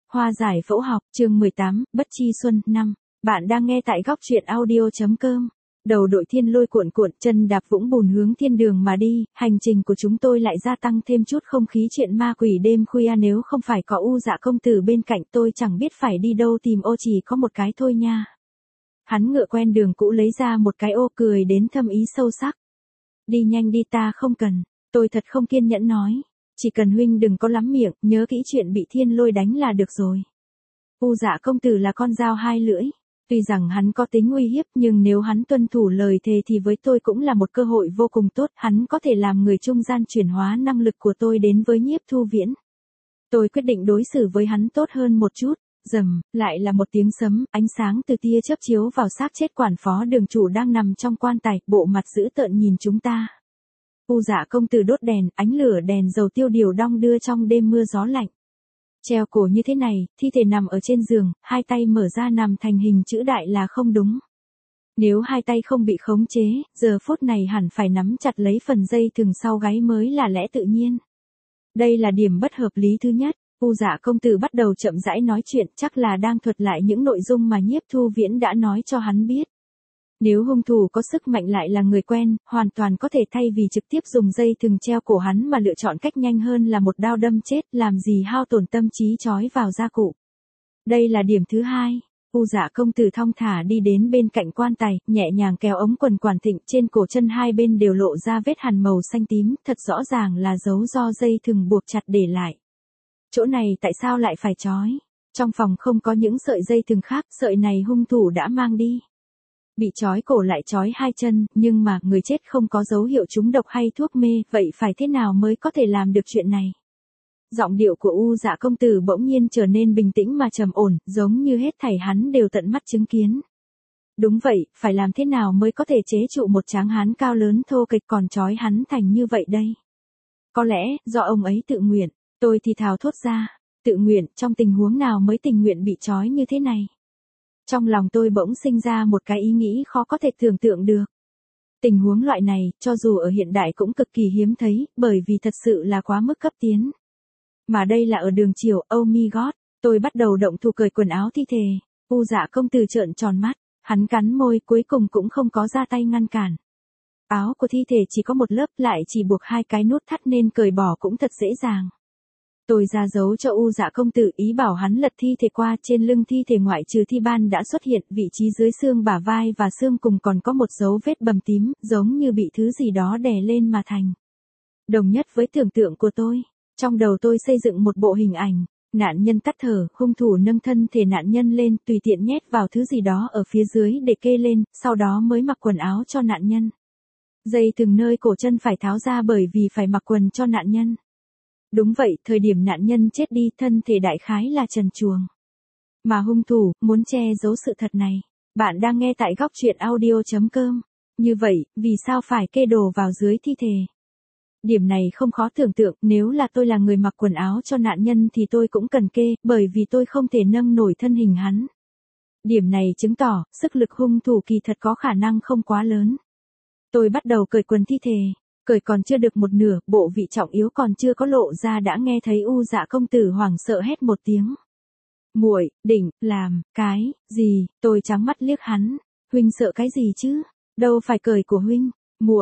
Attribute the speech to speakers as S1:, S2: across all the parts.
S1: Hoa giải phẫu học, chương 18, Bất Chi Xuân, 5. Bạn đang nghe tại góc truyện audio.com. Đầu đội thiên lôi cuộn cuộn, chân đạp vũng bùn hướng thiên đường mà đi, hành trình của chúng tôi lại gia tăng thêm chút không khí chuyện ma quỷ đêm khuya, nếu không phải có U Dạ công tử bên cạnh tôi chẳng biết phải đi đâu tìm, ô chỉ có một cái thôi nha. Hắn ngựa quen đường cũ lấy ra một cái ô, cười đến thâm ý sâu sắc. Đi nhanh đi, ta không cần. Tôi thật không kiên nhẫn nói. Chỉ cần huynh đừng có lắm miệng, nhớ kỹ chuyện bị thiên lôi đánh là được rồi. U Dạ công tử là con dao hai lưỡi. Tuy rằng hắn có tính uy hiếp, nhưng nếu hắn tuân thủ lời thề thì với tôi cũng là một cơ hội vô cùng tốt. Hắn có thể làm người trung gian chuyển hóa năng lực của tôi đến với Nhiếp Thu Viễn. Tôi quyết định đối xử với hắn tốt hơn một chút. Rầm, lại là một tiếng sấm, ánh sáng từ tia chớp chiếu vào xác chết quản phó đường chủ đang nằm trong quan tài, bộ mặt dữ tợn nhìn chúng ta. U Dạ công tử đốt đèn, ánh lửa đèn dầu tiêu điều đong đưa trong đêm mưa gió lạnh. Treo cổ như thế này, thi thể nằm ở trên giường, hai tay mở ra nằm thành hình chữ đại là không đúng. Nếu hai tay không bị khống chế, giờ phút này hẳn phải nắm chặt lấy phần dây thừng sau gáy mới là lẽ tự nhiên. Đây là điểm bất hợp lý thứ nhất. U Dạ công tử bắt đầu chậm rãi nói chuyện, chắc là đang thuật lại những nội dung mà Nhiếp Thu Viễn đã nói cho hắn biết. Nếu hung thủ có sức mạnh lại là người quen, hoàn toàn có thể thay vì trực tiếp dùng dây thừng treo cổ hắn mà lựa chọn cách nhanh hơn là một đao đâm chết, làm gì hao tổn tâm trí chói vào gia cụ. Đây là điểm thứ hai. U Dạ công tử thong thả đi đến bên cạnh quan tài, nhẹ nhàng kéo ống quần Quản Thịnh, trên cổ chân hai bên đều lộ ra vết hằn màu xanh tím, thật rõ ràng là dấu do dây thừng buộc chặt để lại. Chỗ này tại sao lại phải trói? Trong phòng không có những sợi dây thừng khác, sợi này hung thủ đã mang đi. Bị trói cổ lại trói hai chân, nhưng mà người chết không có dấu hiệu trúng độc hay thuốc mê, vậy phải thế nào mới có thể làm được chuyện này? Giọng điệu của U Dạ công tử bỗng nhiên trở nên bình tĩnh mà trầm ổn, giống như hết thảy hắn đều tận mắt chứng kiến. Đúng vậy, phải làm thế nào mới có thể chế trụ một tráng hán cao lớn thô kệch còn trói hắn thành như vậy đây? Có lẽ, do ông ấy tự nguyện. Tôi thì thào thốt ra, tự nguyện, trong tình huống nào mới tình nguyện bị trói như thế này? Trong lòng tôi bỗng sinh ra một cái ý nghĩ khó có thể tưởng tượng được. Tình huống loại này, cho dù ở hiện đại cũng cực kỳ hiếm thấy, bởi vì thật sự là quá mức cấp tiến. Mà đây là ở đường chiều, oh my god, tôi bắt đầu động thủ cởi quần áo thi thể. U Dạ công tử trợn tròn mắt, hắn cắn môi, cuối cùng cũng không có ra tay ngăn cản. Áo của thi thể chỉ có một lớp, lại chỉ buộc hai cái nút thắt nên cởi bỏ cũng thật dễ dàng. Tôi ra dấu cho U Dạ công tử, ý bảo hắn lật thi thể qua, trên lưng thi thể ngoại trừ thi ban đã xuất hiện, vị trí dưới xương bả vai và xương cùng còn có một dấu vết bầm tím, giống như bị thứ gì đó đè lên mà thành. Đồng nhất với tưởng tượng của tôi, trong đầu tôi xây dựng một bộ hình ảnh, nạn nhân tắt thở, hung thủ nâng thân thể nạn nhân lên, tùy tiện nhét vào thứ gì đó ở phía dưới để kê lên, sau đó mới mặc quần áo cho nạn nhân. Dây thừng nơi cổ chân phải tháo ra bởi vì phải mặc quần cho nạn nhân. Đúng vậy, thời điểm nạn nhân chết đi, thân thể đại khái là trần truồng. Mà hung thủ, muốn che giấu sự thật này. Bạn đang nghe tại góc truyện audio.com. Như vậy, vì sao phải kê đồ vào dưới thi thể? Điểm này không khó tưởng tượng, nếu là tôi là người mặc quần áo cho nạn nhân thì tôi cũng cần kê, bởi vì tôi không thể nâng nổi thân hình hắn. Điểm này chứng tỏ, sức lực hung thủ kỳ thật có khả năng không quá lớn. Tôi bắt đầu cởi quần thi thể. Cởi còn chưa được một nửa, bộ vị trọng yếu còn chưa có lộ ra đã nghe thấy U Dạ công tử hoảng sợ hét một tiếng. Muội, định, làm, cái, gì? Tôi trắng mắt liếc hắn. Huynh sợ cái gì chứ? Đâu phải cởi của huynh.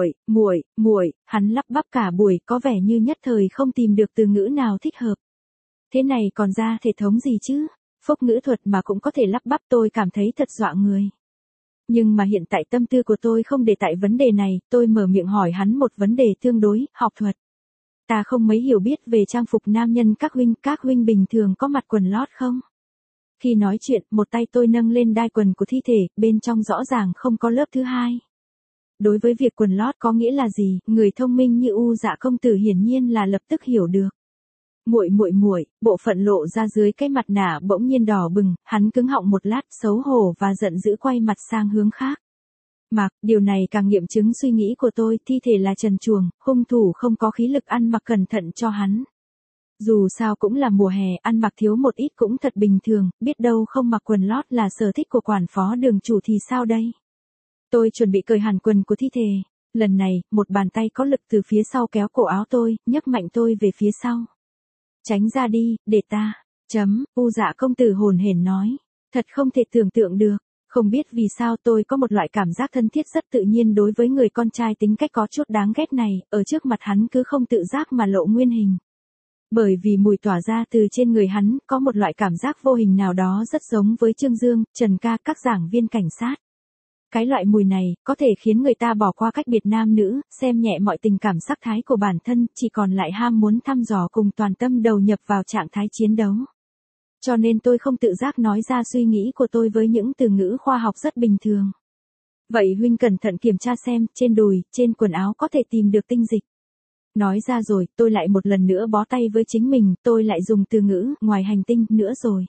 S1: Muội, hắn lắp bắp cả buổi, có vẻ như nhất thời không tìm được từ ngữ nào thích hợp. Thế này còn ra thể thống gì chứ? Phốc ngữ thuật mà cũng có thể lắp bắp, tôi cảm thấy thật dọa người. Nhưng mà hiện tại tâm tư của tôi không để tại vấn đề này, tôi mở miệng hỏi hắn một vấn đề tương đối, học thuật. Ta không mấy hiểu biết về trang phục nam nhân, các huynh bình thường có mặc quần lót không? Khi nói chuyện, một tay tôi nâng lên đai quần của thi thể, bên trong rõ ràng không có lớp thứ hai. Đối với việc quần lót có nghĩa là gì, người thông minh như U Dạ công tử hiển nhiên là lập tức hiểu được. Muội, bộ phận lộ ra dưới cái mặt nạ bỗng nhiên đỏ bừng, hắn cứng họng một lát, xấu hổ và giận dữ quay mặt sang hướng khác. Mặc, điều này càng nghiệm chứng suy nghĩ của tôi, thi thể là trần truồng, hung thủ không có khí lực ăn mặc cẩn thận cho hắn. Dù sao cũng là mùa hè, ăn mặc thiếu một ít cũng thật bình thường, biết đâu không mặc quần lót là sở thích của quản phó đường chủ thì sao đây? Tôi chuẩn bị cởi hẳn quần của thi thể. Lần này, một bàn tay có lực từ phía sau kéo cổ áo tôi, nhấc mạnh tôi về phía sau. Tránh ra đi, để ta. U Dạ công tử hồn hển nói. Thật không thể tưởng tượng được. Không biết vì sao tôi có một loại cảm giác thân thiết rất tự nhiên đối với người con trai tính cách có chút đáng ghét này, ở trước mặt hắn cứ không tự giác mà lộ nguyên hình. Bởi vì mùi tỏa ra từ trên người hắn, có một loại cảm giác vô hình nào đó rất giống với Trương Dương, Trần Ca, các giảng viên cảnh sát. Cái loại mùi này, có thể khiến người ta bỏ qua cách biệt nam nữ, xem nhẹ mọi tình cảm sắc thái của bản thân, chỉ còn lại ham muốn thăm dò cùng toàn tâm đầu nhập vào trạng thái chiến đấu. Cho nên tôi không tự giác nói ra suy nghĩ của tôi với những từ ngữ khoa học rất bình thường. Vậy huynh cẩn thận kiểm tra xem, trên đùi, trên quần áo có thể tìm được tinh dịch. Nói ra rồi, tôi lại một lần nữa bó tay với chính mình, tôi lại dùng từ ngữ, ngoài hành tinh, nữa rồi.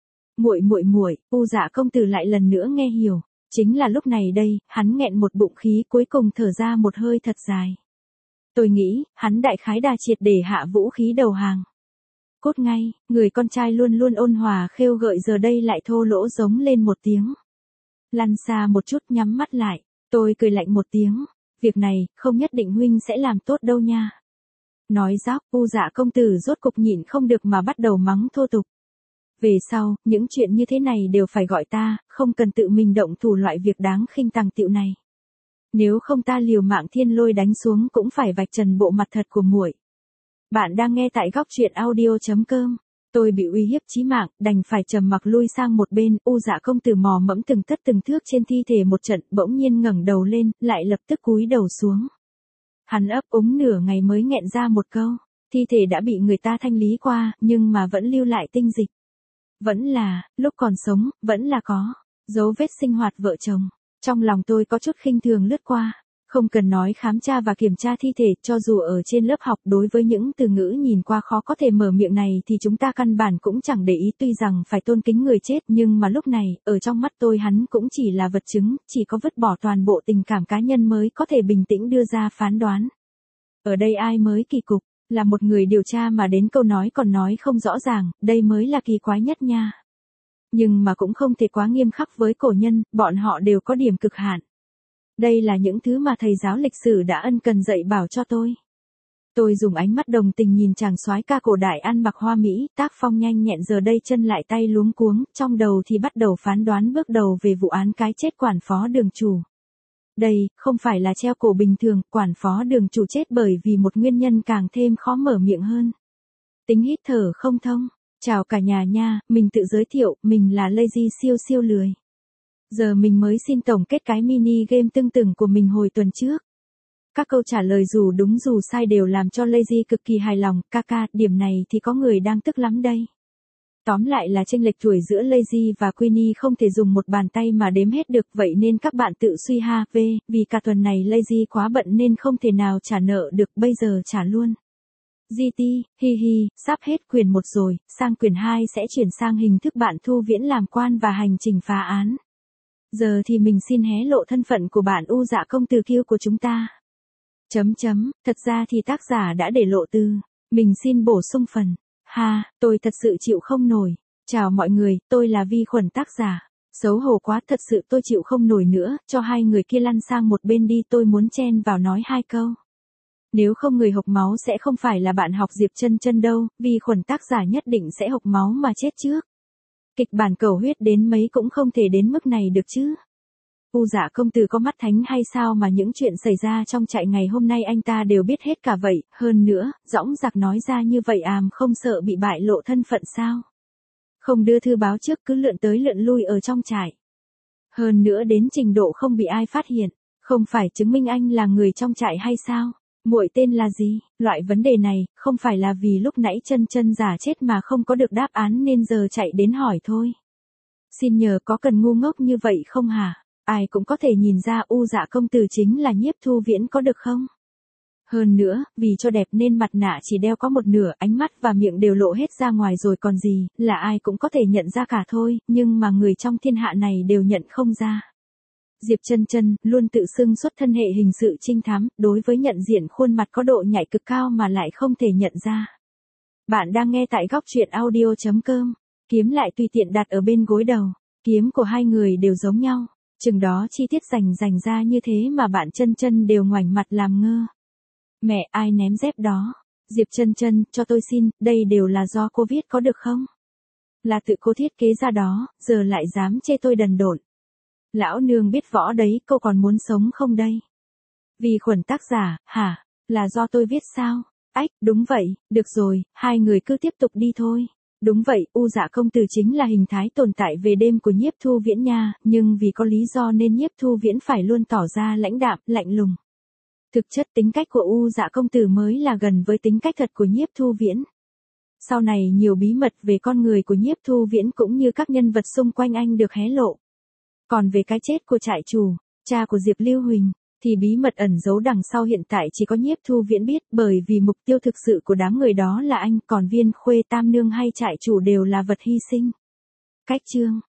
S1: Muội, U Dạ công tử lại lần nữa nghe hiểu. Chính là lúc này đây, hắn nghẹn một bụng khí cuối cùng thở ra một hơi thật dài. Tôi nghĩ, hắn đại khái đà triệt để hạ vũ khí đầu hàng. Cốt ngay, người con trai luôn luôn ôn hòa khêu gợi giờ đây lại thô lỗ giống lên một tiếng. Lăn xa một chút nhắm mắt lại, tôi cười lạnh một tiếng. Việc này, không nhất định huynh sẽ làm tốt đâu nha. Nói dóc, U Dạ công tử rốt cục nhịn không được mà bắt đầu mắng thô tục. Về sau, những chuyện như thế này đều phải gọi ta, không cần tự mình động thủ loại việc đáng khinh tằng tiệu này. Nếu không ta liều mạng thiên lôi đánh xuống cũng phải vạch trần bộ mặt thật của muội. Bạn đang nghe tại góc truyện audio.com. Tôi bị uy hiếp chí mạng, đành phải trầm mặc lui sang một bên, U Dạ công tử mò mẫm từng tấc từng thước trên thi thể một trận, bỗng nhiên ngẩng đầu lên, lại lập tức cúi đầu xuống. Hắn ấp úng nửa ngày mới nghẹn ra một câu, thi thể đã bị người ta thanh lý qua, nhưng mà vẫn lưu lại tinh dịch. Vẫn là, lúc còn sống, vẫn là có dấu vết sinh hoạt vợ chồng. Trong lòng tôi có chút khinh thường lướt qua. Không cần nói khám tra và kiểm tra thi thể, cho dù ở trên lớp học đối với những từ ngữ nhìn qua khó có thể mở miệng này thì chúng ta căn bản cũng chẳng để ý, tuy rằng phải tôn kính người chết nhưng mà lúc này, ở trong mắt tôi hắn cũng chỉ là vật chứng, chỉ có vứt bỏ toàn bộ tình cảm cá nhân mới có thể bình tĩnh đưa ra phán đoán. Ở đây ai mới kỳ cục, là một người điều tra mà đến câu nói còn nói không rõ ràng, đây mới là kỳ quái nhất nha. Nhưng mà cũng không thể quá nghiêm khắc với cổ nhân, bọn họ đều có điểm cực hạn. Đây là những thứ mà thầy giáo lịch sử đã ân cần dạy bảo cho tôi. Tôi dùng ánh mắt đồng tình nhìn chàng soái ca cổ đại ăn mặc hoa mỹ, tác phong nhanh nhẹn giờ đây chân lại tay luống cuống, trong đầu thì bắt đầu phán đoán bước đầu về vụ án cái chết quản phó Đường chủ. Đây, không phải là treo cổ bình thường, quản phó Đường chủ chết bởi vì một nguyên nhân càng thêm khó mở miệng hơn. Tính hít thở không thông. Chào cả nhà nha, mình tự giới thiệu, mình là Lazy siêu siêu lười. Giờ mình mới xin tổng kết cái mini game tương tự của mình hồi tuần trước. Các câu trả lời dù đúng dù sai đều làm cho Lazy cực kỳ hài lòng, ca, điểm này thì có người đang tức lắm đây. Tóm lại là chênh lệch tuổi giữa Lazy và Queenie không thể dùng một bàn tay mà đếm hết được, vậy nên các bạn tự suy ha, vì cả tuần này Lazy quá bận nên không thể nào trả nợ được, bây giờ trả luôn. GT, sắp hết quyển 1 rồi, sang quyển 2 sẽ chuyển sang hình thức bạn Thu Viễn làm quan và hành trình phá án. Giờ thì mình xin hé lộ thân phận của bạn U Dạ công tử kiêu của chúng ta. Thật ra thì tác giả đã để lộ từ. Mình xin bổ sung phần. Tôi thật sự chịu không nổi. Chào mọi người, tôi là Vi Khuẩn tác giả. Xấu hổ quá, thật sự tôi chịu không nổi nữa, cho hai người kia lăn sang một bên đi, tôi muốn chen vào nói 2 câu. Nếu không người hộc máu sẽ không phải là bạn học Diệp Chân Chân đâu, Vi Khuẩn tác giả nhất định sẽ hộc máu mà chết trước. Kịch bản cầu huyết đến mấy cũng không thể đến mức này được chứ. U Dạ công tử có mắt thánh hay sao mà những chuyện xảy ra trong trại ngày hôm nay anh ta đều biết hết cả vậy, hơn nữa, dõng dạc nói ra như vậy không sợ bị bại lộ thân phận sao? Không đưa thư báo trước cứ lượn tới lượn lui ở trong trại. Hơn nữa đến trình độ không bị ai phát hiện, không phải chứng minh anh là người trong trại hay sao? Muội tên là gì? Loại vấn đề này, không phải là vì lúc nãy Chân Chân giả chết mà không có được đáp án nên giờ chạy đến hỏi thôi. Xin nhờ có cần ngu ngốc như vậy không hả? Ai cũng có thể nhìn ra U Dạ công tử chính là Nhiếp Thu Viễn có được không? Hơn nữa, vì cho đẹp nên mặt nạ chỉ đeo có một nửa, ánh mắt và miệng đều lộ hết ra ngoài rồi còn gì, là ai cũng có thể nhận ra cả thôi, nhưng mà người trong thiên hạ này đều nhận không ra. Diệp Chân Chân luôn tự xưng xuất thân hệ hình sự trinh thám, đối với nhận diện khuôn mặt có độ nhạy cực cao mà lại không thể nhận ra. Bạn đang nghe tại góc truyện audio.com. Kiếm lại tùy tiện đặt ở bên gối đầu. Kiếm của hai người đều giống nhau. Chừng đó chi tiết rành ra như thế mà bạn Chân Chân đều ngoảnh mặt làm ngơ. Mẹ, ai ném dép đó? Diệp Chân Chân, cho tôi xin, đây đều là do cô viết có được không? Là tự cô thiết kế ra đó, giờ lại dám chê tôi đần độn. Lão nương biết võ đấy, cô còn muốn sống không đây? Vì khuẩn tác giả, hả? Là do tôi viết sao? Ách, đúng vậy, được rồi, hai người cứ tiếp tục đi thôi. Đúng vậy, U Dạ công tử chính là hình thái tồn tại về đêm của Nhiếp Thu Viễn nha, nhưng vì có lý do nên Nhiếp Thu Viễn phải luôn tỏ ra lãnh đạm, lạnh lùng. Thực chất tính cách của U Dạ công tử mới là gần với tính cách thật của Nhiếp Thu Viễn. Sau này nhiều bí mật về con người của Nhiếp Thu Viễn cũng như các nhân vật xung quanh anh được hé lộ. Còn về cái chết của trại chủ, cha của Diệp Lưu Huỳnh, thì bí mật ẩn giấu đằng sau hiện tại chỉ có Nhiếp Thu Viễn biết, bởi vì mục tiêu thực sự của đám người đó là anh, còn Viên Khuê Tam Nương hay trại chủ đều là vật hy sinh. Cách chương